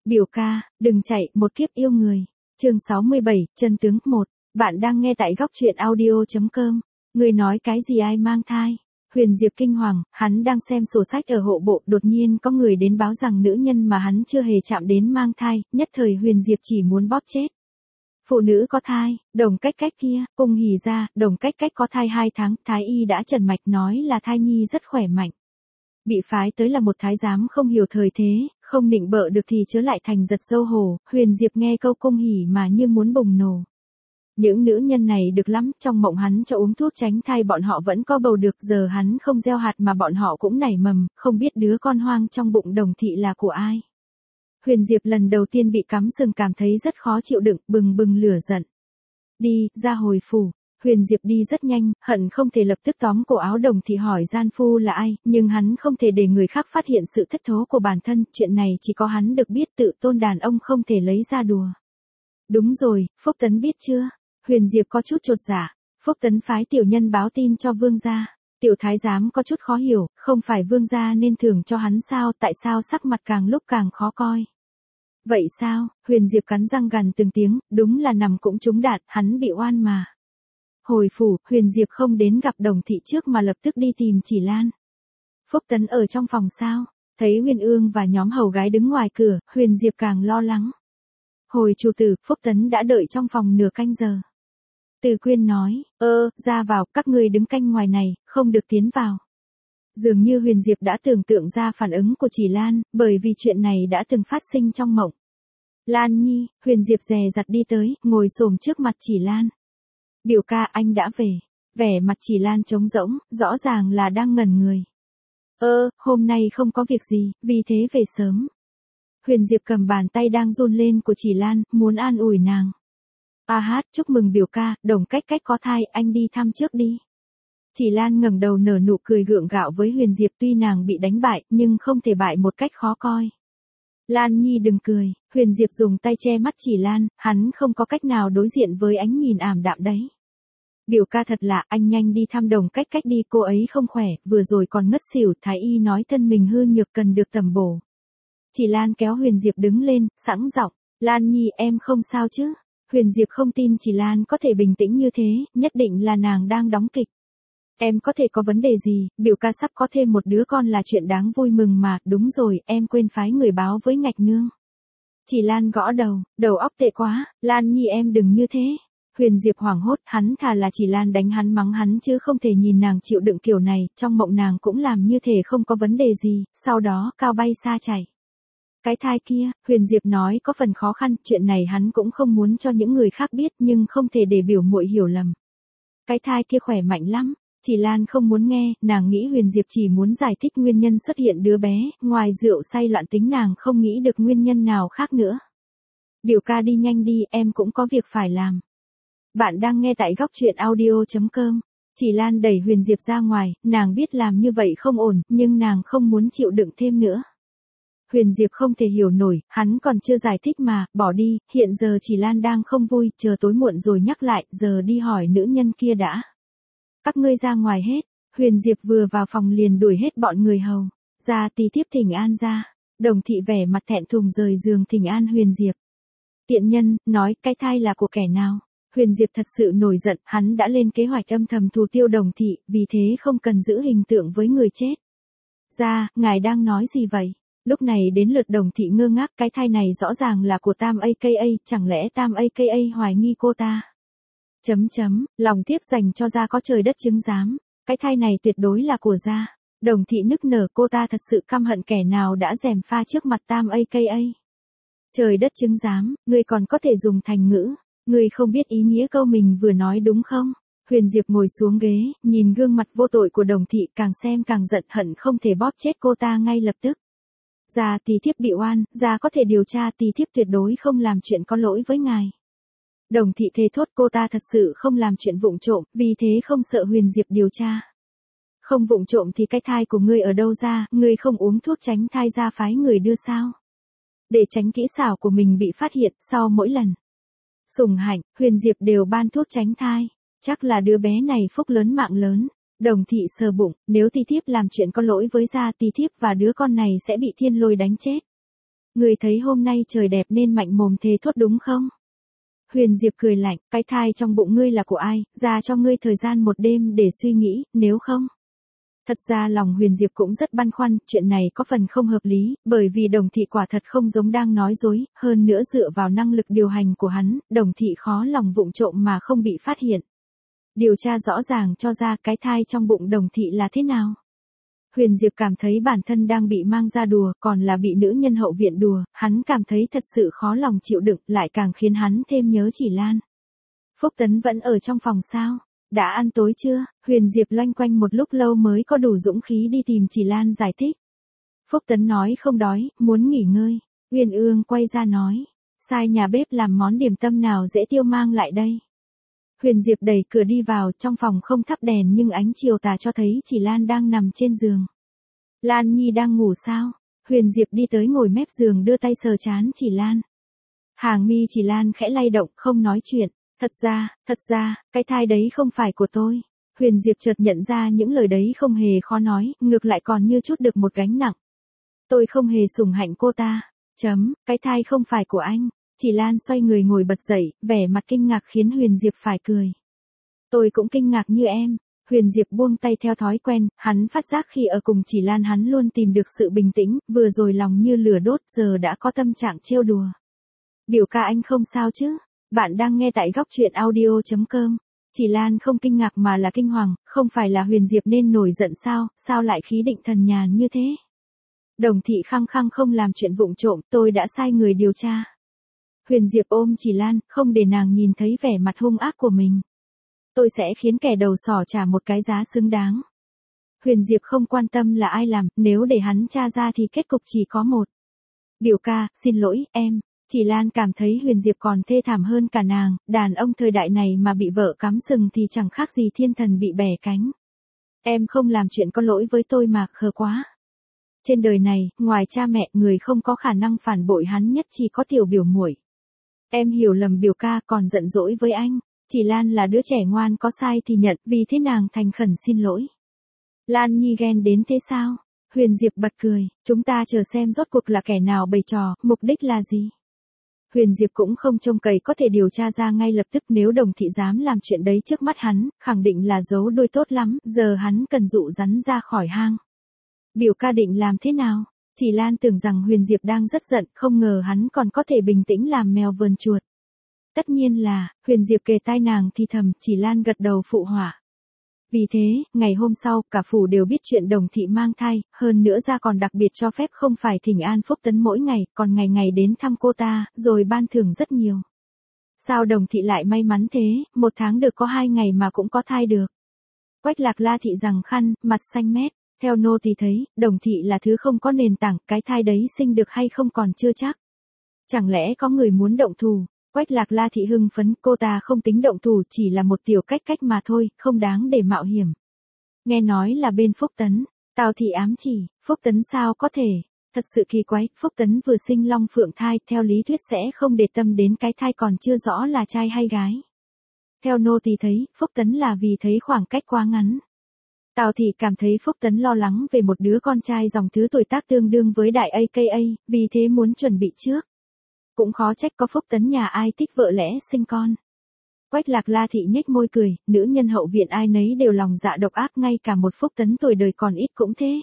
Biểu ca, đừng chạy, một kiếp yêu người. Chương 67, chân tướng 1. Bạn đang nghe tại góc truyện audio.com. Người nói cái gì ai mang thai? Huyền Diệp kinh hoàng, hắn đang xem sổ sách ở hộ bộ, đột nhiên có người đến báo rằng nữ nhân mà hắn chưa hề chạm đến mang thai, nhất thời Huyền Diệp chỉ muốn bóp chết. Phụ nữ có thai, Đồng Cách Cách kia, cung hỉ ra, Đồng Cách Cách có thai 2 tháng, thái y đã trần mạch nói là thai nhi rất khỏe mạnh. Bị phái tới là một thái giám không hiểu thời thế, không nịnh bợ được thì chớ lại thành giật dâu hổ. Huyền Diệp nghe câu cung hỉ mà như muốn bùng nổ. Những nữ nhân này được lắm, trong mộng hắn cho uống thuốc tránh thai bọn họ vẫn có bầu được, giờ hắn không gieo hạt mà bọn họ cũng nảy mầm, không biết đứa con hoang trong bụng Đồng thị là của ai. Huyền Diệp lần đầu tiên bị cắm sừng cảm thấy rất khó chịu đựng, bừng bừng lửa giận. Đi, ra hồi phủ. Huyền Diệp đi rất nhanh, hận không thể lập tức tóm cổ áo Đồng thị hỏi gian phu là ai, nhưng hắn không thể để người khác phát hiện sự thất thố của bản thân, chuyện này chỉ có hắn được biết, tự tôn đàn ông không thể lấy ra đùa. Đúng rồi, Phúc Tấn biết chưa? Huyền Diệp có chút chột dạ. Phúc Tấn phái tiểu nhân báo tin cho vương gia. Tiểu thái giám có chút khó hiểu, không phải vương gia nên thưởng cho hắn sao, tại sao sắc mặt càng lúc càng khó coi. Vậy sao? Huyền Diệp cắn răng gằn từng tiếng, đúng là nằm cũng trúng đạn, hắn bị oan mà. Hồi phủ, Huyền Diệp không đến gặp Đồng thị trước mà lập tức đi tìm Chỉ Lan. Phúc Tấn ở trong phòng sao? Thấy Huyền Ương và nhóm hầu gái đứng ngoài cửa, Huyền Diệp càng lo lắng. Hồi chủ tử, Phúc Tấn đã đợi trong phòng nửa canh giờ. Từ Quyên nói, ra vào, các ngươi đứng canh ngoài này, không được tiến vào. Dường như Huyền Diệp đã tưởng tượng ra phản ứng của Chỉ Lan, bởi vì chuyện này đã từng phát sinh trong mộng. Lan Nhi, Huyền Diệp dè dặt đi tới, ngồi xổm trước mặt Chỉ Lan. Biểu ca, anh đã về. Vẻ mặt Chỉ Lan trống rỗng, rõ ràng là đang ngẩn người. Hôm nay không có việc gì, vì thế về sớm. Huyền Diệp cầm bàn tay đang run lên của Chỉ Lan, muốn an ủi nàng. Chúc mừng biểu ca, Đồng Cách Cách có thai, anh đi thăm trước đi. Chỉ Lan ngẩng đầu nở nụ cười gượng gạo với Huyền Diệp, tuy nàng bị đánh bại, nhưng không thể bại một cách khó coi. Lan Nhi đừng cười, Huyền Diệp dùng tay che mắt Chỉ Lan, hắn không có cách nào đối diện với ánh nhìn ảm đạm đấy. Biểu ca thật lạ, anh nhanh đi thăm Đồng Cách Cách đi, cô ấy không khỏe, vừa rồi còn ngất xỉu, thái y nói thân mình hư nhược cần được tầm bổ. Chỉ Lan kéo Huyền Diệp đứng lên, sẵn giọng, Lan Nhi em không sao chứ? Huyền Diệp không tin Chỉ Lan có thể bình tĩnh như thế, nhất định là nàng đang đóng kịch. Em có thể có vấn đề gì, biểu ca sắp có thêm một đứa con là chuyện đáng vui mừng mà, đúng rồi, em quên phái người báo với Ngạch Nương. Chỉ Lan gõ đầu óc tệ quá, Lan Nhi em đừng như thế. Huyền Diệp hoảng hốt, hắn thà là Chỉ Lan đánh hắn mắng hắn chứ không thể nhìn nàng chịu đựng kiểu này, trong mộng nàng cũng làm như thể không có vấn đề gì, sau đó cao bay xa chảy. Cái thai kia, Huyền Diệp nói có phần khó khăn, chuyện này hắn cũng không muốn cho những người khác biết nhưng không thể để biểu muội hiểu lầm. Cái thai kia khỏe mạnh lắm. Chỉ Lan không muốn nghe, nàng nghĩ Huyền Diệp chỉ muốn giải thích nguyên nhân xuất hiện đứa bé, ngoài rượu say loạn tính nàng không nghĩ được nguyên nhân nào khác nữa. Biểu ca đi nhanh đi, em cũng có việc phải làm. Bạn đang nghe tại góc truyện audio.com. Chỉ Lan đẩy Huyền Diệp ra ngoài, nàng biết làm như vậy không ổn, nhưng nàng không muốn chịu đựng thêm nữa. Huyền Diệp không thể hiểu nổi, hắn còn chưa giải thích mà, bỏ đi, hiện giờ Chỉ Lan đang không vui, chờ tối muộn rồi nhắc lại, giờ đi hỏi nữ nhân kia đã. Các ngươi ra ngoài hết. Huyền Diệp vừa vào phòng liền đuổi hết bọn người hầu. Ra tí tiếp thỉnh an ra. Đồng thị vẻ mặt thẹn thùng rời giường thỉnh an Huyền Diệp. Tiện nhân, nói cái thai là của kẻ nào? Huyền Diệp thật sự nổi giận, hắn đã lên kế hoạch âm thầm thù tiêu Đồng thị, vì thế không cần giữ hình tượng với người chết. Ra, ngài đang nói gì vậy? Lúc này đến lượt Đồng thị ngơ ngác, cái thai này rõ ràng là của Tam aka, chẳng lẽ Tam aka hoài nghi cô ta? Lòng thiếp dành cho Gia có trời đất chứng giám, cái thai này tuyệt đối là của Gia. Đồng thị nức nở, cô ta thật sự căm hận kẻ nào đã gièm pha trước mặt Tam aka. Trời đất chứng giám, ngươi còn có thể dùng thành ngữ, ngươi không biết ý nghĩa câu mình vừa nói đúng không? Huyền Diệp ngồi xuống ghế, nhìn gương mặt vô tội của Đồng thị, càng xem càng giận hận không thể bóp chết cô ta ngay lập tức. Gia tí thiếp bị oan, Gia có thể điều tra, tí thiếp tuyệt đối không làm chuyện có lỗi với ngài. Đồng thị thề thốt cô ta thật sự không làm chuyện vụng trộm, vì thế không sợ Huyền Diệp điều tra. Không vụng trộm thì cái thai của ngươi ở đâu ra, ngươi không uống thuốc tránh thai ra phái người đưa sao? Để tránh kỹ xảo của mình bị phát hiện, sau mỗi lần sủng hạnh, Huyền Diệp đều ban thuốc tránh thai. Chắc là đứa bé này phúc lớn mạng lớn. Đồng thị sờ bụng, nếu tí thiếp làm chuyện có lỗi với Gia, tí thiếp và đứa con này sẽ bị thiên lôi đánh chết. Người thấy hôm nay trời đẹp nên mạnh mồm thề thốt đúng không? Huyền Diệp cười lạnh, cái thai trong bụng ngươi là của ai, ra cho ngươi thời gian một đêm để suy nghĩ, nếu không. Thật ra lòng Huyền Diệp cũng rất băn khoăn, chuyện này có phần không hợp lý, bởi vì Đồng Thị quả thật không giống đang nói dối, hơn nữa dựa vào năng lực điều hành của hắn, Đồng Thị khó lòng vụng trộm mà không bị phát hiện. Điều tra rõ ràng cho ra cái thai trong bụng Đồng Thị là thế nào. Huyền Diệp cảm thấy bản thân đang bị mang ra đùa, còn là bị nữ nhân hậu viện đùa, hắn cảm thấy thật sự khó lòng chịu đựng, lại càng khiến hắn thêm nhớ Chỉ Lan. Phúc Tấn vẫn ở trong phòng sao? Đã ăn tối chưa? Huyền Diệp loanh quanh một lúc lâu mới có đủ dũng khí đi tìm Chỉ Lan giải thích. Phúc Tấn nói không đói, muốn nghỉ ngơi. Uyên Ương quay ra nói, sai nhà bếp làm món điểm tâm nào dễ tiêu mang lại đây. Huyền Diệp đẩy cửa đi vào, trong phòng không thắp đèn nhưng ánh chiều tà cho thấy Chỉ Lan đang nằm trên giường. Lan Nhi đang ngủ sao? Huyền Diệp đi tới ngồi mép giường đưa tay sờ trán Chỉ Lan. Hàng mi Chỉ Lan khẽ lay động, không nói chuyện. Thật ra, cái thai đấy không phải của tôi. Huyền Diệp chợt nhận ra những lời đấy không hề khó nói, ngược lại còn như chút được một gánh nặng. Tôi không hề sủng hạnh cô ta. Cái thai không phải của anh. Chỉ Lan xoay người ngồi bật dậy, vẻ mặt kinh ngạc khiến Huyền Diệp phải cười. Tôi cũng kinh ngạc như em. Huyền Diệp buông tay theo thói quen, hắn phát giác khi ở cùng Chỉ Lan hắn luôn tìm được sự bình tĩnh, vừa rồi lòng như lửa đốt, giờ đã có tâm trạng trêu đùa. Biểu ca anh không sao chứ? Bạn đang nghe tại góc truyện audio.com. Chỉ Lan không kinh ngạc mà là kinh hoàng, không phải là Huyền Diệp nên nổi giận sao lại khí định thần nhàn như thế? Đồng Thị khăng khăng không làm chuyện vụng trộm, tôi đã sai người điều tra. Huyền Diệp ôm Chỉ Lan, không để nàng nhìn thấy vẻ mặt hung ác của mình. Tôi sẽ khiến kẻ đầu sỏ trả một cái giá xứng đáng. Huyền Diệp không quan tâm là ai làm, nếu để hắn tra ra thì kết cục chỉ có một. Biểu ca, xin lỗi, em. Chỉ Lan cảm thấy Huyền Diệp còn thê thảm hơn cả nàng, đàn ông thời đại này mà bị vợ cắm sừng thì chẳng khác gì thiên thần bị bẻ cánh. Em không làm chuyện có lỗi với tôi mà, khờ quá. Trên đời này, ngoài cha mẹ, người không có khả năng phản bội hắn nhất chỉ có tiểu biểu muội. Em hiểu lầm biểu ca, còn giận dỗi với anh. Chỉ Lan là đứa trẻ ngoan, có sai thì nhận, vì thế nàng thành khẩn xin lỗi. Lan Nhi ghen đến thế sao? Huyền Diệp bật cười, chúng ta chờ xem rốt cuộc là kẻ nào bày trò, mục đích là gì? Huyền Diệp cũng không trông cậy có thể điều tra ra ngay lập tức, nếu Đồng Thị dám làm chuyện đấy trước mắt hắn, khẳng định là giấu đuôi tốt lắm, giờ hắn cần dụ rắn ra khỏi hang. Biểu ca định làm thế nào? Chỉ Lan tưởng rằng Huyền Diệp đang rất giận, không ngờ hắn còn có thể bình tĩnh làm mèo vờn chuột. Tất nhiên là, Huyền Diệp kề tai nàng thì thầm, Chỉ Lan gật đầu phụ họa. Vì thế, ngày hôm sau, cả phủ đều biết chuyện Đồng Thị mang thai, hơn nữa ra còn đặc biệt cho phép không phải thỉnh an Phúc Tấn mỗi ngày, còn ngày ngày đến thăm cô ta, rồi ban thưởng rất nhiều. Sao Đồng Thị lại may mắn thế, một tháng được có 2 ngày mà cũng có thai được. Quách Lạc La Thị giằng khăn, mặt xanh mét, theo nô thì thấy, Đồng Thị là thứ không có nền tảng, cái thai đấy sinh được hay không còn chưa chắc. Chẳng lẽ có người muốn động thủ? Quách Lạc La Thị hưng phấn, cô ta không tính động thủ, chỉ là một tiểu cách mà thôi, không đáng để mạo hiểm. Nghe nói là bên Phúc Tấn, Tào Thị ám chỉ, Phúc Tấn sao có thể? Thật sự kỳ quái, Phúc Tấn vừa sinh long phượng thai, theo lý thuyết sẽ không để tâm đến cái thai còn chưa rõ là trai hay gái. Theo nô tỳ thấy, Phúc Tấn là vì thấy khoảng cách quá ngắn. Tào Thị cảm thấy Phúc Tấn lo lắng về một đứa con trai dòng thứ tuổi tác tương đương với đại AKA, vì thế muốn chuẩn bị trước. Cũng khó trách có Phúc Tấn nhà ai thích vợ lẽ sinh con. Quách Lạc La Thị nhếch môi cười, nữ nhân hậu viện ai nấy đều lòng dạ độc ác, ngay cả một Phúc Tấn tuổi đời còn ít cũng thế.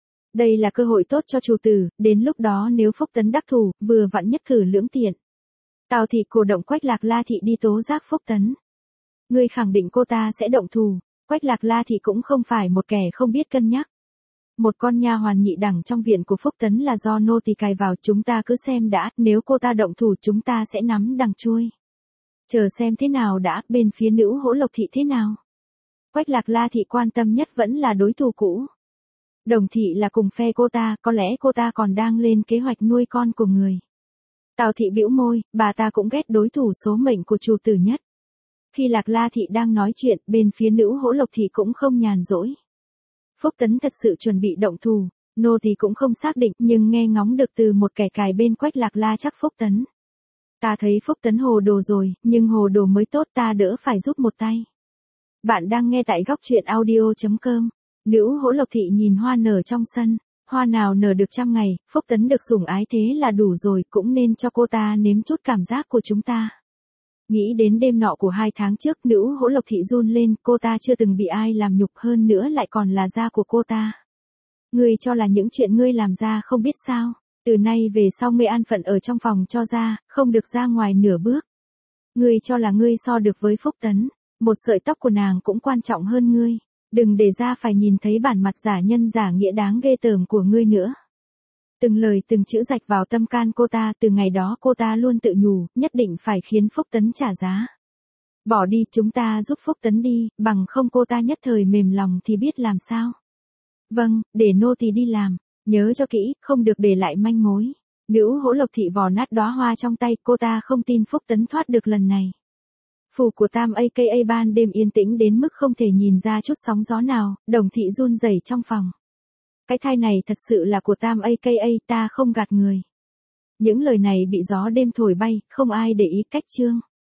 Đây là cơ hội tốt cho chủ tử, đến lúc đó nếu Phúc Tấn đắc thủ, vừa vặn nhất cử lưỡng tiện. Tào Thị cổ động Quách Lạc La Thị đi tố giác Phúc Tấn. Ngươi khẳng định cô ta sẽ động thủ. Quách Lạc La Thị cũng không phải một kẻ không biết cân nhắc. Một con nha hoàn nhị đẳng trong viện của Phúc Tấn là do nô tỳ cài vào, chúng ta cứ xem đã, nếu cô ta động thủ chúng ta sẽ nắm đằng chui. Chờ xem thế nào đã, bên phía Nữ Hỗ Lộc Thị thế nào. Quách Lạc La Thị quan tâm nhất vẫn là đối thủ cũ. Đồng Thị là cùng phe cô ta, có lẽ cô ta còn đang lên kế hoạch nuôi con của người. Tào Thị bĩu môi, bà ta cũng ghét đối thủ số mệnh của chủ tử nhất. Khi Lạc La Thị đang nói chuyện, bên phía Nữ Hỗ Lộc Thị cũng không nhàn rỗi. Phúc Tấn thật sự chuẩn bị động thủ, nô tỳ cũng không xác định, nhưng nghe ngóng được từ một kẻ cài bên Quách Lạc La chắc Phúc Tấn. Ta thấy Phúc Tấn hồ đồ rồi, nhưng hồ đồ mới tốt, ta đỡ phải giúp một tay. Bạn đang nghe tại góc truyện audio.com. Nữ Hỗ Lộc Thị nhìn hoa nở trong sân, Hoa nào nở được trăm ngày, Phúc Tấn được sủng ái thế là đủ rồi, cũng nên cho cô ta nếm chút cảm giác của chúng ta. Nghĩ đến đêm nọ của 2 tháng trước, Nữ Hỗ Lộc Thị run lên, cô ta chưa từng bị ai làm nhục, hơn nữa lại còn là da của cô ta. Ngươi cho là những chuyện ngươi làm ra không biết sao, từ nay về sau ngươi an phận ở trong phòng cho ra, không được ra ngoài nửa bước. Ngươi cho là ngươi so được với Phúc Tấn, một sợi tóc của nàng cũng quan trọng hơn ngươi, đừng để ra phải nhìn thấy bản mặt giả nhân giả nghĩa đáng ghê tởm của ngươi nữa. Từng lời từng chữ rạch vào tâm can cô ta, từ ngày đó cô ta luôn tự nhủ, nhất định phải khiến Phúc Tấn trả giá. Bỏ đi, chúng ta giúp Phúc Tấn đi, bằng không cô ta nhất thời mềm lòng thì biết làm sao. Vâng, để nô tỳ đi làm, nhớ cho kỹ, không được để lại manh mối. Nữ Hỗ Lộc Thị vò nát đóa hoa trong tay, cô ta không tin Phúc Tấn thoát được lần này. Phủ của Tam aka ban đêm yên tĩnh đến mức không thể nhìn ra chút sóng gió nào, Đồng Thị run rẩy trong phòng. Cái thai này thật sự là của Tam aka, ta không gạt người. Những lời này bị gió đêm thổi bay, không ai để ý. Cách chương